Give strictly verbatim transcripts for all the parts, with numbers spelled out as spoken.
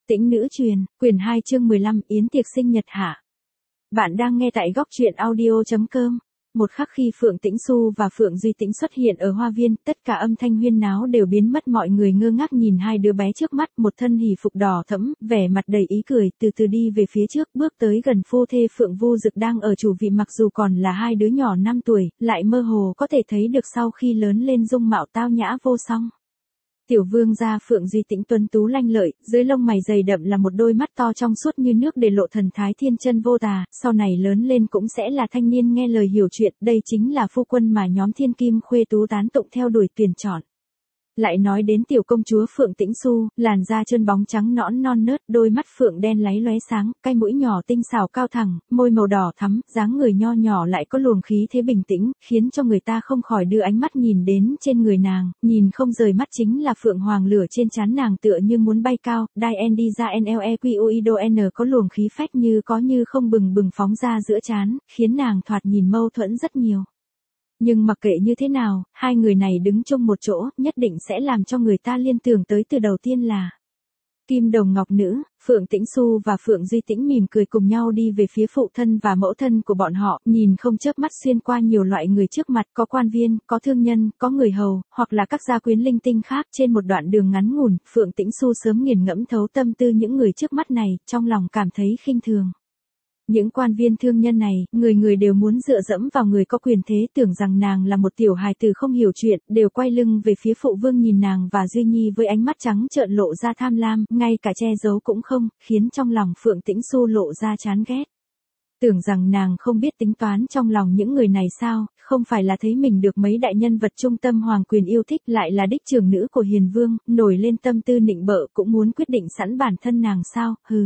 Tĩnh nữ truyền, quyển hai chương mười lăm, yến tiệc sinh nhật hạ. Bạn đang nghe tại góc truyện audio chấm com. Một khắc khi Phượng Tĩnh Xu và Phượng Duy Tĩnh xuất hiện ở hoa viên, tất cả âm thanh huyên náo đều biến mất, mọi người ngơ ngác nhìn hai đứa bé trước mắt, một thân hỉ phục đỏ thẫm, vẻ mặt đầy ý cười, từ từ đi về phía trước, bước tới gần phu thê Phượng Vu Dực đang ở chủ vị, mặc dù còn là hai đứa nhỏ năm tuổi, lại mơ hồ có thể thấy được sau khi lớn lên dung mạo tao nhã vô song. Tiểu vương gia Phượng Duy Tĩnh tuấn tú lanh lợi, dưới lông mày dày đậm là một đôi mắt to trong suốt như nước để lộ thần thái thiên chân vô tà, sau này lớn lên cũng sẽ là thanh niên nghe lời hiểu chuyện, đây chính là phu quân mà nhóm thiên kim khuê tú tán tụng theo đuổi tuyển chọn. Lại nói đến tiểu công chúa Phượng Tĩnh Xu, làn da trơn bóng trắng nõn non nớt, đôi mắt phượng đen láy lóe sáng, cái mũi nhỏ tinh xảo cao thẳng, môi màu đỏ thắm, dáng người nho nhỏ lại có luồng khí thế bình tĩnh, khiến cho người ta không khỏi đưa ánh mắt nhìn đến trên người nàng, nhìn không rời mắt chính là phượng hoàng lửa trên trán nàng tựa như muốn bay cao, đai en đi ra nlequido n có luồng khí phách như có như không bừng bừng phóng ra giữa trán, khiến nàng thoạt nhìn mâu thuẫn rất nhiều. Nhưng mặc kệ như thế nào, hai người này đứng chung một chỗ, nhất định sẽ làm cho người ta liên tưởng tới từ đầu tiên là kim đồng ngọc nữ. Phượng Tĩnh Xu và Phượng Duy Tĩnh mỉm cười cùng nhau đi về phía phụ thân và mẫu thân của bọn họ, nhìn không chớp mắt xuyên qua nhiều loại người trước mặt, có quan viên, có thương nhân, có người hầu, hoặc là các gia quyến linh tinh khác. Trên một đoạn đường ngắn ngủn, Phượng Tĩnh Xu sớm nghiền ngẫm thấu tâm tư những người trước mắt này, trong lòng cảm thấy khinh thường. Những quan viên thương nhân này, người người đều muốn dựa dẫm vào người có quyền thế, tưởng rằng nàng là một tiểu hài tử không hiểu chuyện, đều quay lưng về phía phụ vương nhìn nàng và Duy Nhi với ánh mắt trắng trợn lộ ra tham lam, ngay cả che giấu cũng không, khiến trong lòng Phượng Tĩnh Xu lộ ra chán ghét. Tưởng rằng nàng không biết tính toán trong lòng những người này sao, không phải là thấy mình được mấy đại nhân vật trung tâm hoàng quyền yêu thích, lại là đích trưởng nữ của hiền vương, nổi lên tâm tư nịnh bợ cũng muốn quyết định sẵn bản thân nàng sao, hừ.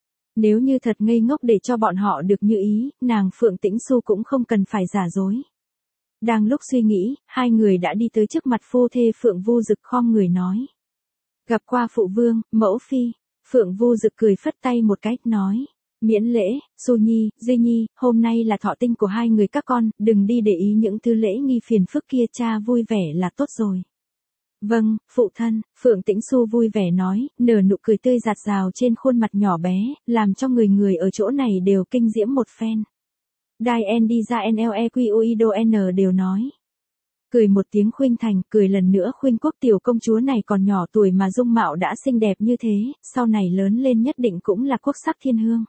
Nếu như thật ngây ngốc để cho bọn họ được như ý, nàng Phượng Tĩnh Xu cũng không cần phải giả dối. Đang lúc suy nghĩ, hai người đã đi tới trước mặt phu thê Phượng Vu Dực, khom người nói. Gặp qua phụ vương, mẫu phi. Phượng Vu Dực cười phất tay một cái, nói. Miễn lễ, Xu Nhi, Duy Nhi, hôm nay là thọ tinh của hai người các con, đừng đi để ý những thứ lễ nghi phiền phức kia, cha vui vẻ là tốt rồi. Vâng, phụ thân. Phượng Tĩnh Xu vui vẻ nói, nở nụ cười tươi rạt rào trên khuôn mặt nhỏ bé, làm cho người người ở chỗ này đều kinh diễm một phen. Đai en đi ra nlequido n đều nói. Cười một tiếng khuynh thành, cười lần nữa khuynh quốc, tiểu công chúa này còn nhỏ tuổi mà dung mạo đã xinh đẹp như thế, sau này lớn lên nhất định cũng là quốc sắc thiên hương.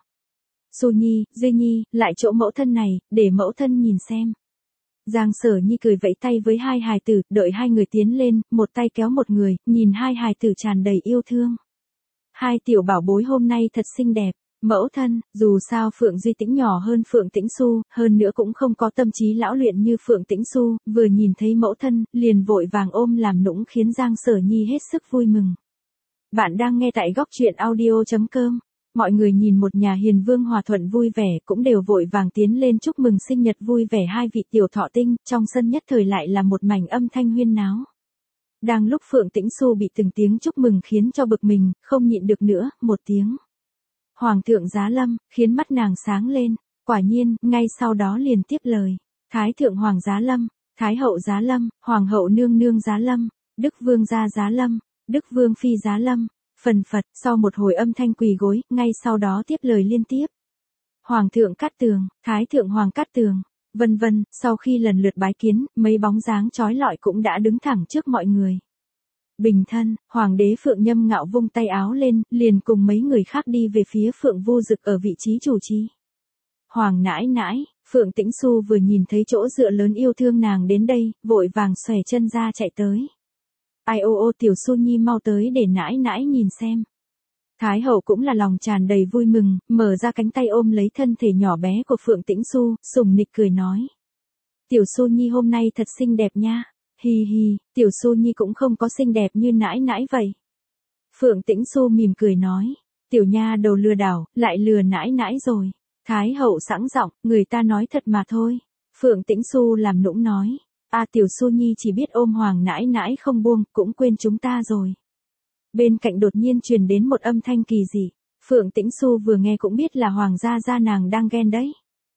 Xu Nhi, Duy Nhi, lại chỗ mẫu thân này, để mẫu thân nhìn xem. Giang Sở Nhi cười vẫy tay với hai hài tử, đợi hai người tiến lên, một tay kéo một người, nhìn hai hài tử tràn đầy yêu thương. Hai tiểu bảo bối hôm nay thật xinh đẹp. Mẫu thân, dù sao Phượng Duy Tĩnh nhỏ hơn Phượng Tĩnh Xu, hơn nữa cũng không có tâm trí lão luyện như Phượng Tĩnh Xu, vừa nhìn thấy mẫu thân, liền vội vàng ôm làm nũng, khiến Giang Sở Nhi hết sức vui mừng. Bạn đang nghe tại góc truyện audio chấm com. Mọi người nhìn một nhà hiền vương hòa thuận vui vẻ, cũng đều vội vàng tiến lên chúc mừng sinh nhật vui vẻ hai vị tiểu thọ tinh, trong sân nhất thời lại là một mảnh âm thanh huyên náo. Đang lúc Phượng Tĩnh Xu bị từng tiếng chúc mừng khiến cho bực mình, không nhịn được nữa, một tiếng. Hoàng thượng giá lâm, khiến mắt nàng sáng lên, quả nhiên, ngay sau đó liền tiếp lời. Thái thượng hoàng giá lâm, Thái hậu giá lâm, Hoàng hậu nương nương giá lâm, Đức vương gia giá lâm, Đức vương phi giá lâm. Phần phật, sau một hồi âm thanh quỳ gối, ngay sau đó tiếp lời liên tiếp. Hoàng thượng Cát Tường, Thái thượng hoàng Cát Tường, vân vân, sau khi lần lượt bái kiến, mấy bóng dáng chói lọi cũng đã đứng thẳng trước mọi người. Bình thân, hoàng đế Phượng Nhâm Ngạo vung tay áo lên, liền cùng mấy người khác đi về phía Phượng Vu Dực ở vị trí chủ trì. Hoàng nãi nãi, Phượng Tĩnh Xu vừa nhìn thấy chỗ dựa lớn yêu thương nàng đến đây, vội vàng xòe chân ra chạy tới. Ai ô ô tiểu Xu Nhi mau tới để nãi nãi nhìn xem. Thái hậu cũng là lòng tràn đầy vui mừng, mở ra cánh tay ôm lấy thân thể nhỏ bé của Phượng Tĩnh Xu, sùng nịch cười nói. Tiểu Xu Nhi hôm nay thật xinh đẹp nha. Hi hi, tiểu Xu Nhi cũng không có xinh đẹp như nãi nãi vậy. Phượng Tĩnh Xu mỉm cười nói. Tiểu nha đầu lừa đảo, lại lừa nãi nãi rồi. Thái hậu sẵn giọng, người ta nói thật mà thôi. Phượng Tĩnh Xu làm nũng nói. À tiểu Xu Nhi chỉ biết ôm hoàng nãi nãi không buông, cũng quên chúng ta rồi. Bên cạnh đột nhiên truyền đến một âm thanh kỳ dị. Phượng Tĩnh Xu vừa nghe cũng biết là hoàng gia gia nàng đang ghen đấy.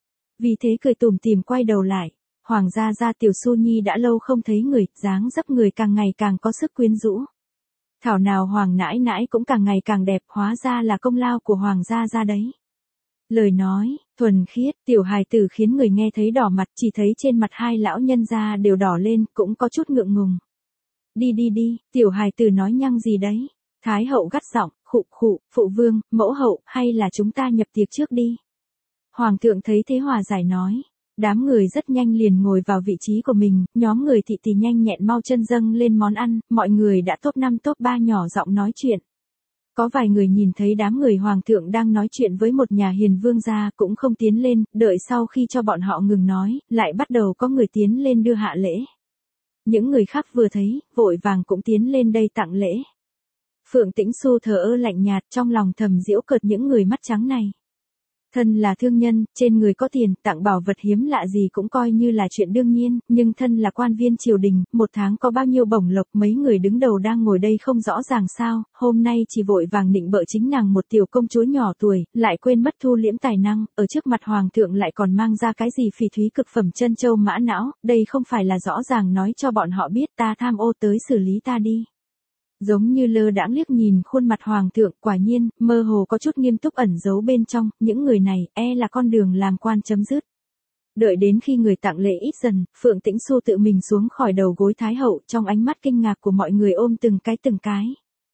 Vì thế cười tủm tỉm quay đầu lại. Hoàng gia gia tiểu Xu Nhi đã lâu không thấy người, dáng dấp người càng ngày càng có sức quyến rũ. Thảo nào hoàng nãi nãi cũng càng ngày càng đẹp, hóa ra là công lao của hoàng gia gia đấy. Lời nói, thuần khiết, tiểu hài tử khiến người nghe thấy đỏ mặt, chỉ thấy trên mặt hai lão nhân gia đều đỏ lên, cũng có chút ngượng ngùng. Đi đi đi, tiểu hài tử nói nhăng gì đấy. Thái hậu gắt giọng, khụ khụ, phụ vương, mẫu hậu, hay là chúng ta nhập tiệc trước đi. Hoàng thượng thấy thế hòa giải nói. Đám người rất nhanh liền ngồi vào vị trí của mình, nhóm người thị thì nhanh nhẹn mau chân dâng lên món ăn, mọi người đã top năm top ba nhỏ giọng nói chuyện. Có vài người nhìn thấy đám người hoàng thượng đang nói chuyện với một nhà hiền vương gia cũng không tiến lên, đợi sau khi cho bọn họ ngừng nói, lại bắt đầu có người tiến lên đưa hạ lễ. Những người khác vừa thấy, vội vàng cũng tiến lên đây tặng lễ. Phượng Tĩnh Xu thờ ơ lạnh nhạt, trong lòng thầm giễu cợt những người mắt trắng này. Thân là thương nhân, trên người có tiền, tặng bảo vật hiếm lạ gì cũng coi như là chuyện đương nhiên, nhưng thân là quan viên triều đình, một tháng có bao nhiêu bổng lộc, mấy người đứng đầu đang ngồi đây không rõ ràng sao, hôm nay chỉ vội vàng nịnh bợ chính nàng một tiểu công chúa nhỏ tuổi, lại quên mất thu liễm tài năng, ở trước mặt hoàng thượng lại còn mang ra cái gì phỉ thúy cực phẩm chân châu mã não, đây không phải là rõ ràng nói cho bọn họ biết ta tham ô tới xử lý ta đi. Giống như lơ đãng liếc nhìn khuôn mặt hoàng thượng, quả nhiên, mơ hồ có chút nghiêm túc ẩn giấu bên trong, những người này, e là con đường làm quan chấm dứt. Đợi đến khi người tặng lễ ít dần, Phượng Tĩnh Xu tự mình xuống khỏi đầu gối thái hậu, trong ánh mắt kinh ngạc của mọi người ôm từng cái từng cái.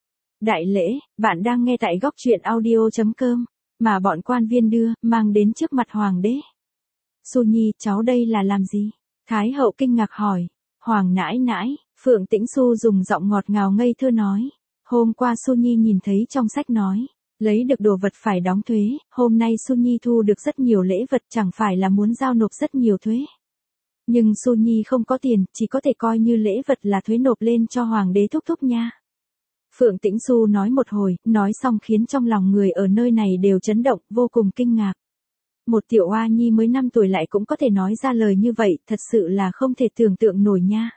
Đại lễ, bạn đang nghe tại góc truyện audio chấm com, mà bọn quan viên đưa, mang đến trước mặt hoàng đế. Xu Nhi, cháu đây là làm gì? Thái hậu kinh ngạc hỏi. Hoàng nãi nãi, Phượng Tĩnh Xu dùng giọng ngọt ngào ngây thơ nói. Hôm qua Xu Nhi nhìn thấy trong sách nói, lấy được đồ vật phải đóng thuế, hôm nay Xu Nhi thu được rất nhiều lễ vật chẳng phải là muốn giao nộp rất nhiều thuế. Nhưng Xu Nhi không có tiền, chỉ có thể coi như lễ vật là thuế nộp lên cho hoàng đế thúc thúc nha. Phượng Tĩnh Xu nói một hồi, nói xong khiến trong lòng người ở nơi này đều chấn động, vô cùng kinh ngạc. Một tiểu oa nhi mới năm tuổi lại cũng có thể nói ra lời như vậy, thật sự là không thể tưởng tượng nổi nha.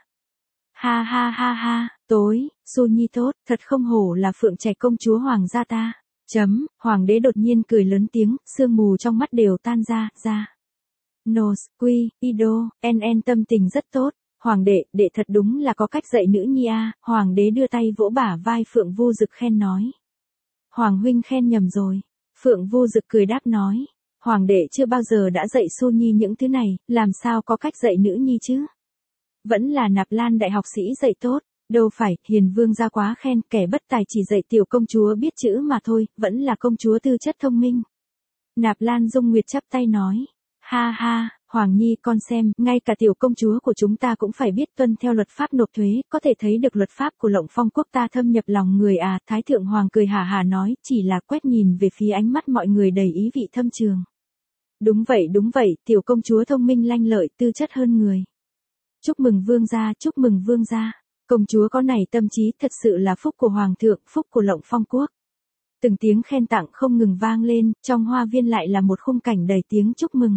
Ha ha ha ha, tối, Xu Nhi tốt, thật không hổ là Phượng Trạch công chúa hoàng gia ta. Chấm, hoàng đế đột nhiên cười lớn tiếng, sương mù trong mắt đều tan ra, ra. Nos, quy, ido, en en tâm tình rất tốt. Hoàng đệ, đệ thật đúng là có cách dạy nữ nhi a. Hoàng đế đưa tay vỗ bả vai Phượng Vu Dực khen nói. Hoàng huynh khen nhầm rồi. Phượng Vu Dực cười đáp nói. Hoàng đệ chưa bao giờ đã dạy Xu Nhi những thứ này, làm sao có cách dạy nữ nhi chứ? Vẫn là Nạp Lan đại học sĩ dạy tốt, đâu phải, hiền vương gia quá khen, kẻ bất tài chỉ dạy tiểu công chúa biết chữ mà thôi, vẫn là công chúa tư chất thông minh. Nạp Lan Dung Nguyệt chắp tay nói, ha ha, Hoàng Nhi con xem, ngay cả tiểu công chúa của chúng ta cũng phải biết tuân theo luật pháp nộp thuế, có thể thấy được luật pháp của Lộng Phong quốc ta thâm nhập lòng người à, Thái Thượng Hoàng cười hà hà nói, chỉ là quét nhìn về phía ánh mắt mọi người đầy ý vị thâm trường. Đúng vậy đúng vậy, tiểu công chúa thông minh lanh lợi, tư chất hơn người. Chúc mừng vương gia, chúc mừng vương gia. Công chúa có này tâm trí thật sự là phúc của hoàng thượng, phúc của Lộng Phong quốc. Từng tiếng khen tặng không ngừng vang lên, trong hoa viên lại là một khung cảnh đầy tiếng chúc mừng.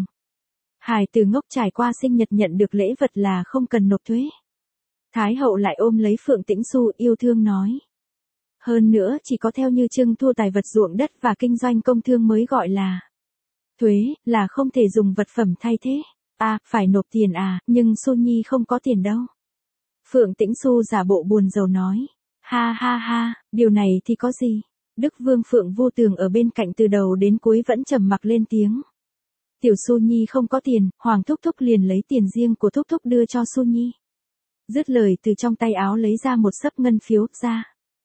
Hài từ ngốc trải qua sinh nhật nhận được lễ vật là không cần nộp thuế. Thái hậu lại ôm lấy Phượng Tĩnh Xu yêu thương nói. Hơn nữa chỉ có theo như trưng thu tài vật ruộng đất và kinh doanh công thương mới gọi là thuế, là không thể dùng vật phẩm thay thế. À, phải nộp tiền à, nhưng Xu Nhi không có tiền đâu. Phượng Tĩnh Xu giả bộ buồn rầu nói. Ha ha ha, điều này thì có gì? Đức Vương Phượng Vô Tường ở bên cạnh từ đầu đến cuối vẫn trầm mặc lên tiếng. Tiểu Xu Nhi không có tiền, Hoàng Thúc Thúc liền lấy tiền riêng của Thúc Thúc đưa cho Xu Nhi. Dứt lời từ trong tay áo lấy ra một xấp ngân phiếu ra.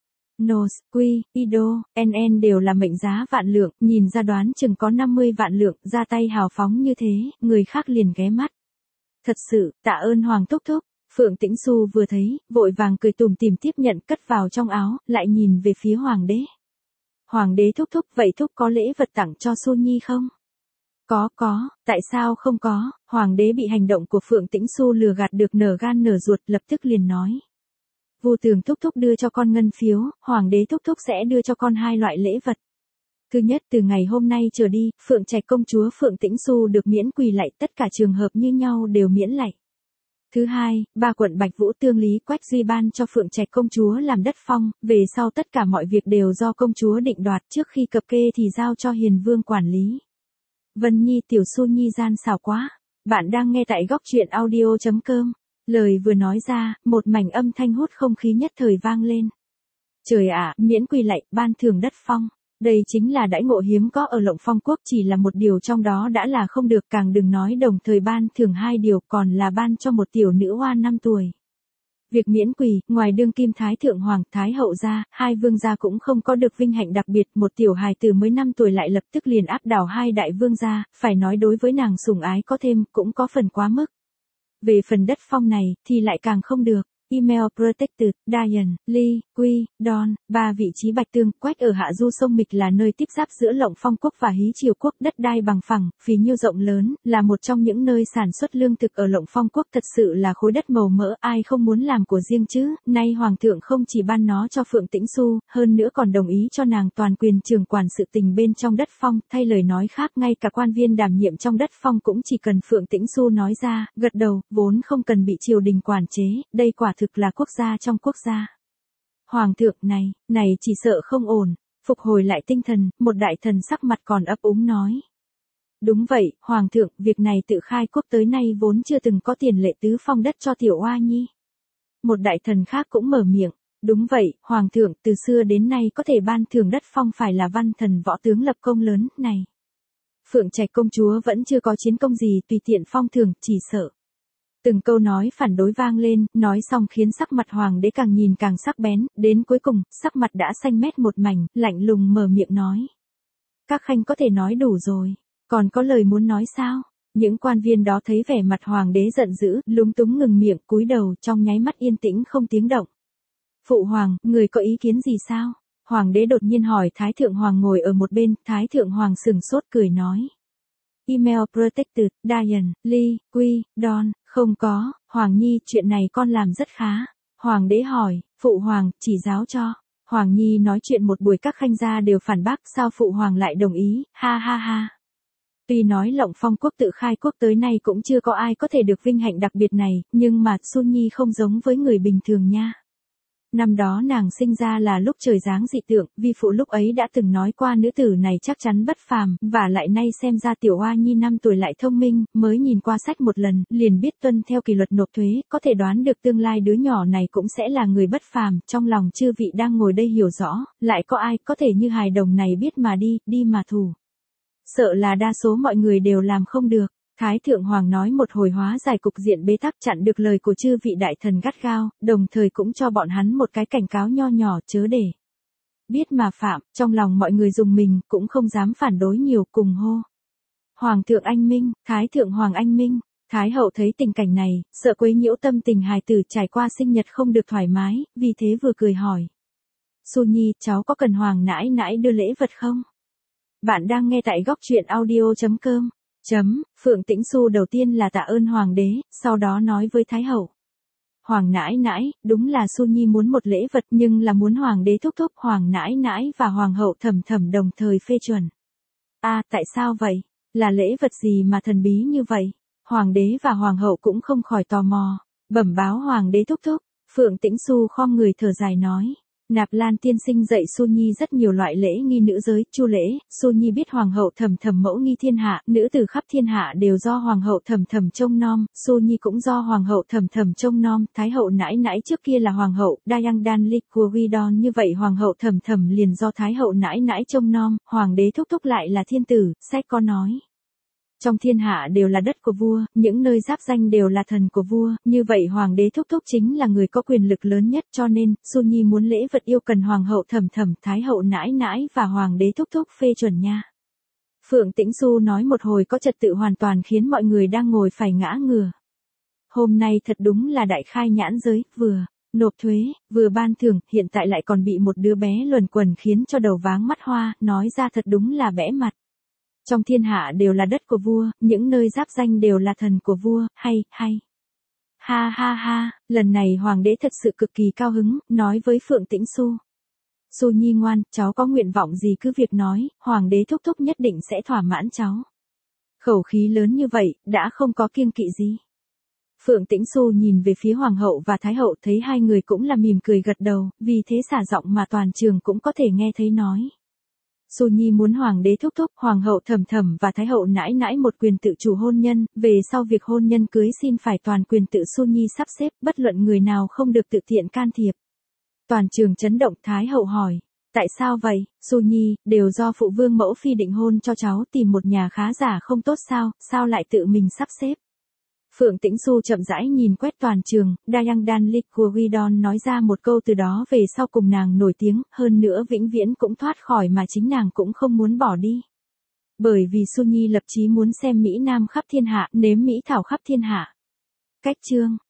Nos, Quy, Ido, en en đều là mệnh giá vạn lượng, nhìn ra đoán chừng có năm mươi vạn lượng, ra tay hào phóng như thế, người khác liền ghé mắt. Thật sự, tạ ơn Hoàng Thúc Thúc. Phượng Tĩnh Xu vừa thấy, vội vàng cười tủm tỉm tiếp nhận cất vào trong áo, lại nhìn về phía Hoàng đế. Hoàng đế thúc thúc, vậy thúc có lễ vật tặng cho Xu Nhi không? Có, có, tại sao không có? Hoàng đế bị hành động của Phượng Tĩnh Xu lừa gạt được nở gan nở ruột, lập tức liền nói. Vô Tường thúc thúc đưa cho con ngân phiếu, Hoàng đế thúc thúc sẽ đưa cho con hai loại lễ vật. Thứ nhất, từ ngày hôm nay trở đi, Phượng Trạch công chúa Phượng Tĩnh Xu được miễn quỳ lạy, tất cả trường hợp như nhau đều miễn lạy. Thứ hai, ba quận Bạch Vũ Tương Lý Quách Duy ban cho Phượng Trạch công chúa làm đất phong, về sau tất cả mọi việc đều do công chúa định đoạt, trước khi cập kê thì giao cho Hiền Vương quản lý. Vân Nhi tiểu Xu Nhi gian xảo quá. Bạn đang nghe tại góc truyện audio chấm com. Lời vừa nói ra, một mảnh âm thanh hút không khí nhất thời vang lên. Trời ạ, miễn quỳ lạy, ban thưởng đất phong. Đây chính là đãi ngộ hiếm có ở Lộng Phong quốc, chỉ là một điều trong đó đã là không được, càng đừng nói đồng thời ban thưởng hai điều, còn là ban cho một tiểu nữ hoa năm tuổi. Việc miễn quỳ, ngoài đương kim thái thượng hoàng, thái hậu gia, hai vương gia cũng không có được vinh hạnh đặc biệt, một tiểu hài tử mới năm tuổi lại lập tức liền áp đảo hai đại vương gia, phải nói đối với nàng sủng ái có thêm, cũng có phần quá mức. Về phần đất phong này, thì lại càng không được. Email Protected, Diane, Lee, Quy, Don, ba vị trí bạch tương, quách ở hạ du sông Mịch là nơi tiếp giáp giữa Lộng Phong quốc và Hí Triều quốc, đất đai bằng phẳng, phì nhiêu rộng lớn, là một trong những nơi sản xuất lương thực ở Lộng Phong quốc, thật sự là khối đất màu mỡ, ai không muốn làm của riêng chứ, nay hoàng thượng không chỉ ban nó cho Phượng Tĩnh Xu, hơn nữa còn đồng ý cho nàng toàn quyền trưởng quản sự tình bên trong đất phong, thay lời nói khác ngay cả quan viên đảm nhiệm trong đất phong cũng chỉ cần Phượng Tĩnh Xu nói ra, gật đầu, vốn không cần bị triều đình quản chế, đây quả thực là quốc gia trong quốc gia. Hoàng thượng này, này chỉ sợ không ổn, phục hồi lại tinh thần, một đại thần sắc mặt còn ấp úng nói. Đúng vậy, Hoàng thượng, việc này tự khai quốc tới nay vốn chưa từng có tiền lệ tứ phong đất cho tiểu oa nhi. Một đại thần khác cũng mở miệng, đúng vậy, Hoàng thượng, từ xưa đến nay có thể ban thưởng đất phong phải là văn thần võ tướng lập công lớn, này. Phượng Trạch công chúa vẫn chưa có chiến công gì tùy tiện phong thưởng, chỉ sợ. Từng câu nói phản đối vang lên, nói xong khiến sắc mặt hoàng đế càng nhìn càng sắc bén, đến cuối cùng, sắc mặt đã xanh mét một mảnh, lạnh lùng mở miệng nói. Các khanh có thể nói đủ rồi, còn có lời muốn nói sao? Những quan viên đó thấy vẻ mặt hoàng đế giận dữ, lúng túng ngừng miệng, cúi đầu, trong nháy mắt yên tĩnh không tiếng động. Phụ hoàng, người có ý kiến gì sao? Hoàng đế đột nhiên hỏi. Thái thượng hoàng ngồi ở một bên, Thái thượng hoàng sừng sốt cười nói. Email Protected, Diane, Lee, Quy, Don, không có, Hoàng Nhi, chuyện này con làm rất khá. Hoàng đế hỏi, phụ hoàng, chỉ giáo cho. Hoàng Nhi nói chuyện một buổi các khanh gia đều phản bác, sao phụ hoàng lại đồng ý, ha ha ha. Tuy nói Lộng Phong quốc tự khai quốc tới nay cũng chưa có ai có thể được vinh hạnh đặc biệt này, nhưng mà Xuân Nhi không giống với người bình thường nha. Năm đó nàng sinh ra là lúc trời giáng dị tượng, vi phụ lúc ấy đã từng nói qua nữ tử này chắc chắn bất phàm, và lại nay xem ra tiểu oa nhi năm tuổi lại thông minh, mới nhìn qua sách một lần, liền biết tuân theo kỷ luật nộp thuế, có thể đoán được tương lai đứa nhỏ này cũng sẽ là người bất phàm, trong lòng chư vị đang ngồi đây hiểu rõ, lại có ai có thể như hài đồng này biết mà đi, đi mà thủ. Sợ là đa số mọi người đều làm không được. Thái thượng hoàng nói một hồi hóa giải cục diện bế tắc, chặn được lời của chư vị đại thần gắt gao, đồng thời cũng cho bọn hắn một cái cảnh cáo nho nhỏ, chớ để biết mà phạm, trong lòng mọi người dùng mình, cũng không dám phản đối nhiều, cùng hô. Hoàng thượng anh minh, Thái thượng hoàng anh minh. Thái hậu thấy tình cảnh này, sợ quấy nhiễu tâm tình hài tử trải qua sinh nhật không được thoải mái, vì thế vừa cười hỏi. Xu Nhi, cháu có cần hoàng nãi nãi đưa lễ vật không? Bạn đang nghe tại góc truyện audio chấm com. Chấm, Phượng Tĩnh Xu đầu tiên là tạ ơn hoàng đế, sau đó nói với Thái hậu. Hoàng nãi nãi, đúng là Xu Nhi muốn một lễ vật nhưng là muốn hoàng đế thúc thúc, hoàng nãi nãi và hoàng hậu thầm thầm đồng thời phê chuẩn. À, tại sao vậy? Là lễ vật gì mà thần bí như vậy? Hoàng đế và hoàng hậu cũng không khỏi tò mò, bẩm báo hoàng đế thúc thúc. Phượng Tĩnh Xu khom người thở dài nói. Nạp Lan tiên sinh dạy Xu Nhi rất nhiều loại lễ nghi nữ giới, chu lễ, Xu Nhi biết hoàng hậu thầm thầm mẫu nghi thiên hạ, nữ tử khắp thiên hạ đều do hoàng hậu thầm thầm trông nom, Xu Nhi cũng do hoàng hậu thầm thầm trông nom, Thái hậu nãi nãi trước kia là hoàng hậu, Dayang Dan Liquidon, như vậy hoàng hậu thầm thầm liền do Thái hậu nãi nãi trông nom, hoàng đế thúc thúc lại là thiên tử, sách có nói. Trong thiên hạ đều là đất của vua, những nơi giáp danh đều là thần của vua, như vậy hoàng đế thúc thúc chính là người có quyền lực lớn nhất, cho nên, Xu Nhi muốn lễ vật yêu cần hoàng hậu thầm thầm, Thái hậu nãi nãi và hoàng đế thúc thúc phê chuẩn nha. Phượng Tĩnh Xu nói một hồi có trật tự hoàn toàn khiến mọi người đang ngồi phải ngã ngửa. Hôm nay thật đúng là đại khai nhãn giới, vừa nộp thuế, vừa ban thưởng, hiện tại lại còn bị một đứa bé luẩn quẩn khiến cho đầu váng mắt hoa, nói ra thật đúng là bẽ mặt. Trong thiên hạ đều là đất của vua, những nơi giáp danh đều là thần của vua, hay, hay. Ha ha ha, lần này hoàng đế thật sự cực kỳ cao hứng, nói với Phượng Tĩnh Xu. Xu Nhi ngoan, cháu có nguyện vọng gì cứ việc nói, hoàng đế thúc thúc nhất định sẽ thỏa mãn cháu. Khẩu khí lớn như vậy, đã không có kiêng kỵ gì. Phượng Tĩnh Xu nhìn về phía hoàng hậu và thái hậu thấy hai người cũng là mỉm cười gật đầu, vì thế xả giọng mà toàn trường cũng có thể nghe thấy nói. Xu Nhi muốn hoàng đế thúc thúc, hoàng hậu thầm thầm và thái hậu nãi nãi một quyền tự chủ hôn nhân, về sau việc hôn nhân cưới xin phải toàn quyền tự Xu Nhi sắp xếp, bất luận người nào không được tự tiện can thiệp. Toàn trường chấn động. Thái hậu hỏi. Tại sao vậy, Su Nhi, đều do phụ vương mẫu phi định hôn cho cháu, tìm một nhà khá giả không tốt sao, sao lại tự mình sắp xếp? Phượng Tĩnh Xu chậm rãi nhìn quét toàn trường, Dayang Dan Lik của Guidon nói ra một câu, từ đó về sau cùng nàng nổi tiếng, hơn nữa vĩnh viễn cũng thoát khỏi mà chính nàng cũng không muốn bỏ đi. Bởi vì Su Nhi lập chí muốn xem Mỹ Nam khắp thiên hạ, nếm Mỹ Thảo khắp thiên hạ. Cách chương